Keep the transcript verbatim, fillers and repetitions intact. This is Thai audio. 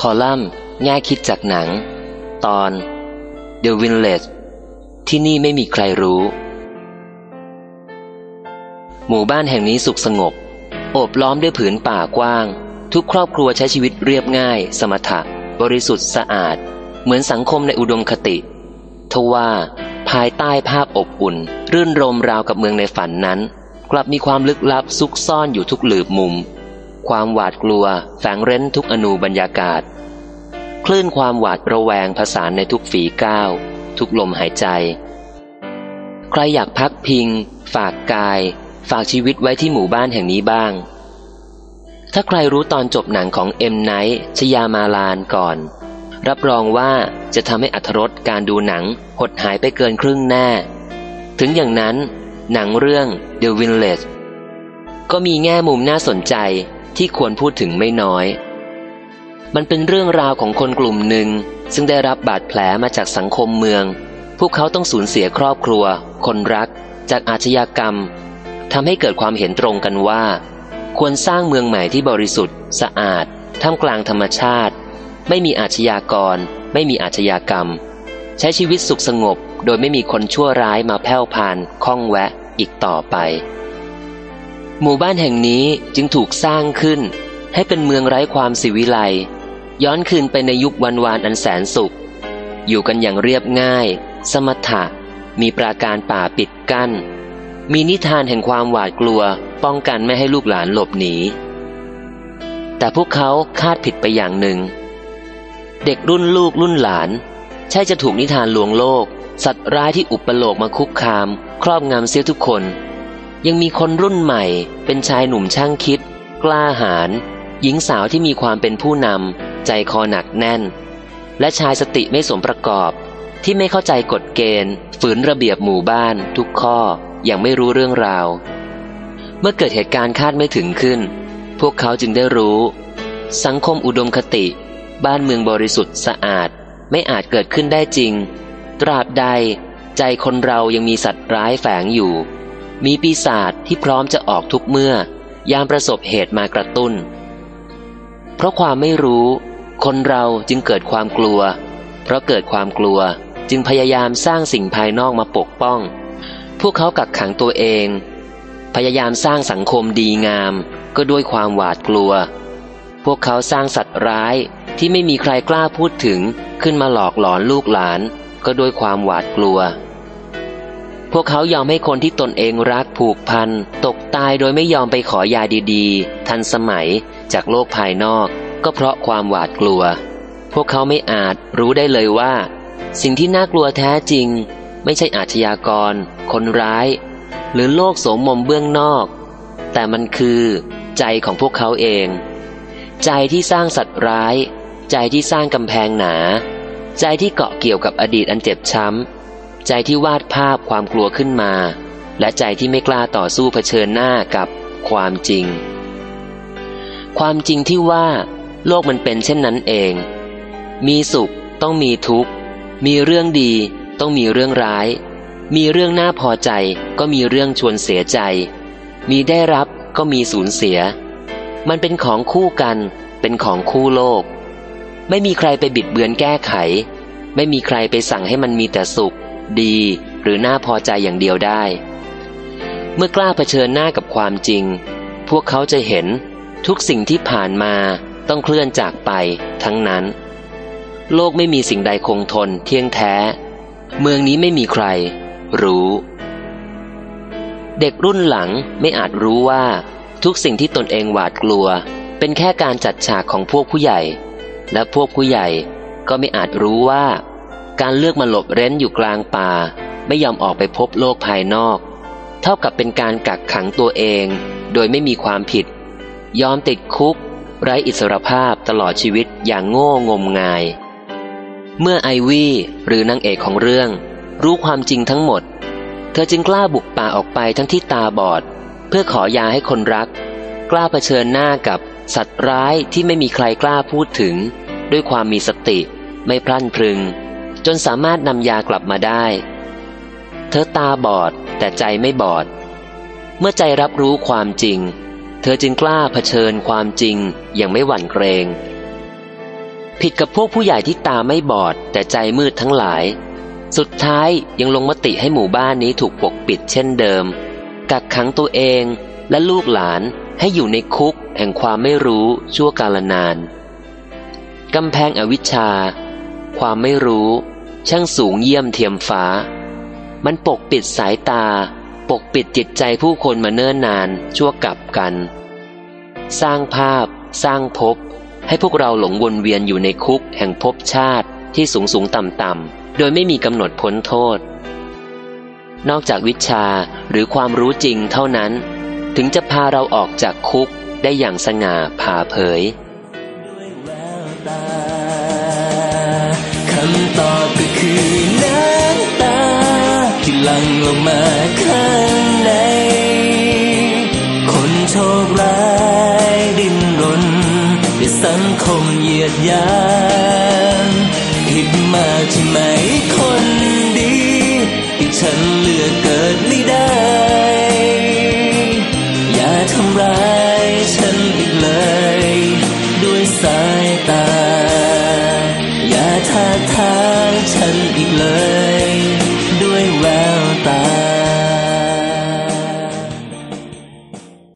คอลัมน์แง่คิดจากหนังตอน The Village ที่นี่ไม่มีใครรู้หมู่บ้านแห่งนี้สุขสงบโอบล้อมด้วยผืนป่ากว้างทุกครอบครัวใช้ชีวิตเรียบง่ายสมถะบริสุทธิ์สะอาดเหมือนสังคมในอุดมคติทว่าภายใต้ภาพอบอุ่นรื่นรมราวกับเมืองในฝันนั้นกลับมีความลึกลับซุกซ่อนอยู่ทุกหลืบมุมความหวาดกลัวแฝงเร้นทุกอนูบรรยากาศคลื่นความหวาดระแวงผสานในทุกฝีก้าวทุกลมหายใจใครอยากพักพิงฝากกายฝากชีวิตไว้ที่หมู่บ้านแห่งนี้บ้างถ้าใครรู้ตอนจบหนังของเอ็มไนท์ชยามาลานก่อนรับรองว่าจะทำให้อรรถรสการดูหนังหดหายไปเกินครึ่งแน่ถึงอย่างนั้นหนังเรื่อง The Village ก็มีแง่มุมน่าสนใจที่ควรพูดถึงไม่น้อยมันเป็นเรื่องราวของคนกลุ่มหนึ่งซึ่งได้รับบาดแผลมาจากสังคมเมืองพวกเขาต้องสูญเสียครอบครัวคนรักจากอาชญากรรมทำให้เกิดความเห็นตรงกันว่าควรสร้างเมืองใหม่ที่บริสุทธิ์สะอาดท่ามกลางธรรมชาติไม่มีอาชญากรไม่มีอาชญากรรมใช้ชีวิตสุขสงบโดยไม่มีคนชั่วร้ายมาแผ่วพานข้องแวะอีกต่อไปหมู่บ้านแห่งนี้จึงถูกสร้างขึ้นให้เป็นเมืองไร้ความสิวิไลย์ย้อนคืนไปในยุควันวานอันแสนสุขอยู่กันอย่างเรียบง่ายสมถะมีปราการป่าปิดกั้นมีนิทานแห่งความหวาดกลัวป้องกันไม่ให้ลูกหลานหลบหนีแต่พวกเขาคาดผิดไปอย่างหนึ่งเด็กรุ่นลูกรุ่นหลานใช่จะถูกนิทานลวงโลกสัตว์ร้ายที่อุปโลกมาคุกคามครอบงำเสียทุกคนยังมีคนรุ่นใหม่เป็นชายหนุ่มช่างคิดกล้าหาญหญิงสาวที่มีความเป็นผู้นำใจคอหนักแน่นและชายสติไม่สมประกอบที่ไม่เข้าใจกฎเกณฑ์ฝืนระเบียบหมู่บ้านทุกข้ออย่างไม่รู้เรื่องราวเมื่อเกิดเหตุการณ์คาดไม่ถึงขึ้นพวกเขาจึงได้รู้สังคมอุดมคติบ้านเมืองบริสุทธิ์สะอาดไม่อาจเกิดขึ้นได้จริงตราบใดใจคนเรายังมีสัตว์ร้ายแฝงอยู่มีปีศาจที่พร้อมจะออกทุกเมื่อยามประสบเหตุมากระตุ้นเพราะความไม่รู้คนเราจึงเกิดความกลัวเพราะเกิดความกลัวจึงพยายามสร้างสิ่งภายนอกมาปกป้องพวกเขากักขังตัวเองพยายามสร้างสังคมดีงามก็ด้วยความหวาดกลัวพวกเขาสร้างสัตว์ร้ายที่ไม่มีใครกล้าพูดถึงขึ้นมาหลอกหลอนลูกหลานก็ด้วยความหวาดกลัวพวกเขายอมให้คนที่ตนเองรักผูกพันตกตายโดยไม่ยอมไปขอยาดีๆทันสมัยจากโลกภายนอกก็เพราะความหวาดกลัวพวกเขาไม่อาจรู้ได้เลยว่าสิ่งที่น่ากลัวแท้จริงไม่ใช่อาชญากรคนร้ายหรือโลกโสมมเบื้องนอกแต่มันคือใจของพวกเขาเองใจที่สร้างสัตว์ร้ายใจที่สร้างกำแพงหนาใจที่เกาะเกี่ยวกับอดีตอันเจ็บช้ำใจที่วาดภาพความกลัวขึ้นมาและใจที่ไม่กล้าต่อสู้เผชิญหน้ากับความจริงความจริงที่ว่าโลกมันเป็นเช่นนั้นเองมีสุขต้องมีทุกข์มีเรื่องดีต้องมีเรื่องร้ายมีเรื่องน่าพอใจก็มีเรื่องชวนเสียใจมีได้รับก็มีสูญเสียมันเป็นของคู่กันเป็นของคู่โลกไม่มีใครไปบิดเบือนแก้ไขไม่มีใครไปสั่งให้มันมีแต่สุขดีหรือน่าพอใจอย่างเดียวได้เมื่อกล้าเผชิญหน้ากับความจริงพวกเขาจะเห็นทุกสิ่งที่ผ่านมาต้องเคลื่อนจากไปทั้งนั้นโลกไม่มีสิ่งใดคงทนเที่ยงแท้เมืองนี้ไม่มีใครรู้เด็กรุ่นหลังไม่อาจรู้ว่าทุกสิ่งที่ตนเองหวาดกลัวเป็นแค่การจัดฉากของพวกผู้ใหญ่และพวกผู้ใหญ่ก็ไม่อาจรู้ว่าการเลือกมาหลบเร้นอยู่กลางป่าไม่ยอมออกไปพบโลกภายนอกเท่ากับเป็นการกักขังตัวเองโดยไม่มีความผิดยอมติดคุกไร้อิสรภาพตลอดชีวิตอย่างโง่งมงายเมื่อไอวี่หรือนางเอกของเรื่องรู้ความจริงทั้งหมดเธอจึงกล้าบุกป่าออกไปทั้งที่ตาบอดเพื่อขอยาให้คนรักกล้าเผชิญหน้ากับสัตว์ร้ายที่ไม่มีใครกล้าพูดถึงด้วยความมีสติไม่พลั้นพรึงจนสามารถนำยากลับมาได้เธอตาบอดแต่ใจไม่บอดเมื่อใจรับรู้ความจริงเธอจึงกล้าเผชิญความจริงอย่างไม่หวั่นเกรงผิดกับพวกผู้ใหญ่ที่ตาไม่บอดแต่ใจมืดทั้งหลายสุดท้ายยังลงมติให้หมู่บ้านนี้ถูกปกปิดเช่นเดิมกักขังตัวเองและลูกหลานให้อยู่ในคุกแห่งความไม่รู้ชั่วกาลนานกำแพงอวิชชาความไม่รู้ช่างสูงเยี่ยมเทียมฟ้ามันปกปิดสายตาปกปิดจิตใจผู้คนมาเนิ่นนานชั่วกับกันสร้างภาพสร้างภพให้พวกเราหลงวนเวียนอยู่ในคุกแห่งภพชาติที่สูงสูงต่ำต่ำโดยไม่มีกำหนดพ้นโทษนอกจากวิชาหรือความรู้จริงเท่านั้นถึงจะพาเราออกจากคุกได้อย่างสง่าผ่าเผยด้วยแววตาคำตอบก็คือน้ำตาที่หลั่งออกมาข้างในคนโชคร้ายดิ้นรนด้วยสังคมเหยียดหยามผิดมากใช่ไหมคนดีที่ฉันเลือกเกิดไม่ได้อย่าทำร้ายฉันอีกเลยด้วยสายตาอย่าท้าทายฉันอีกเลย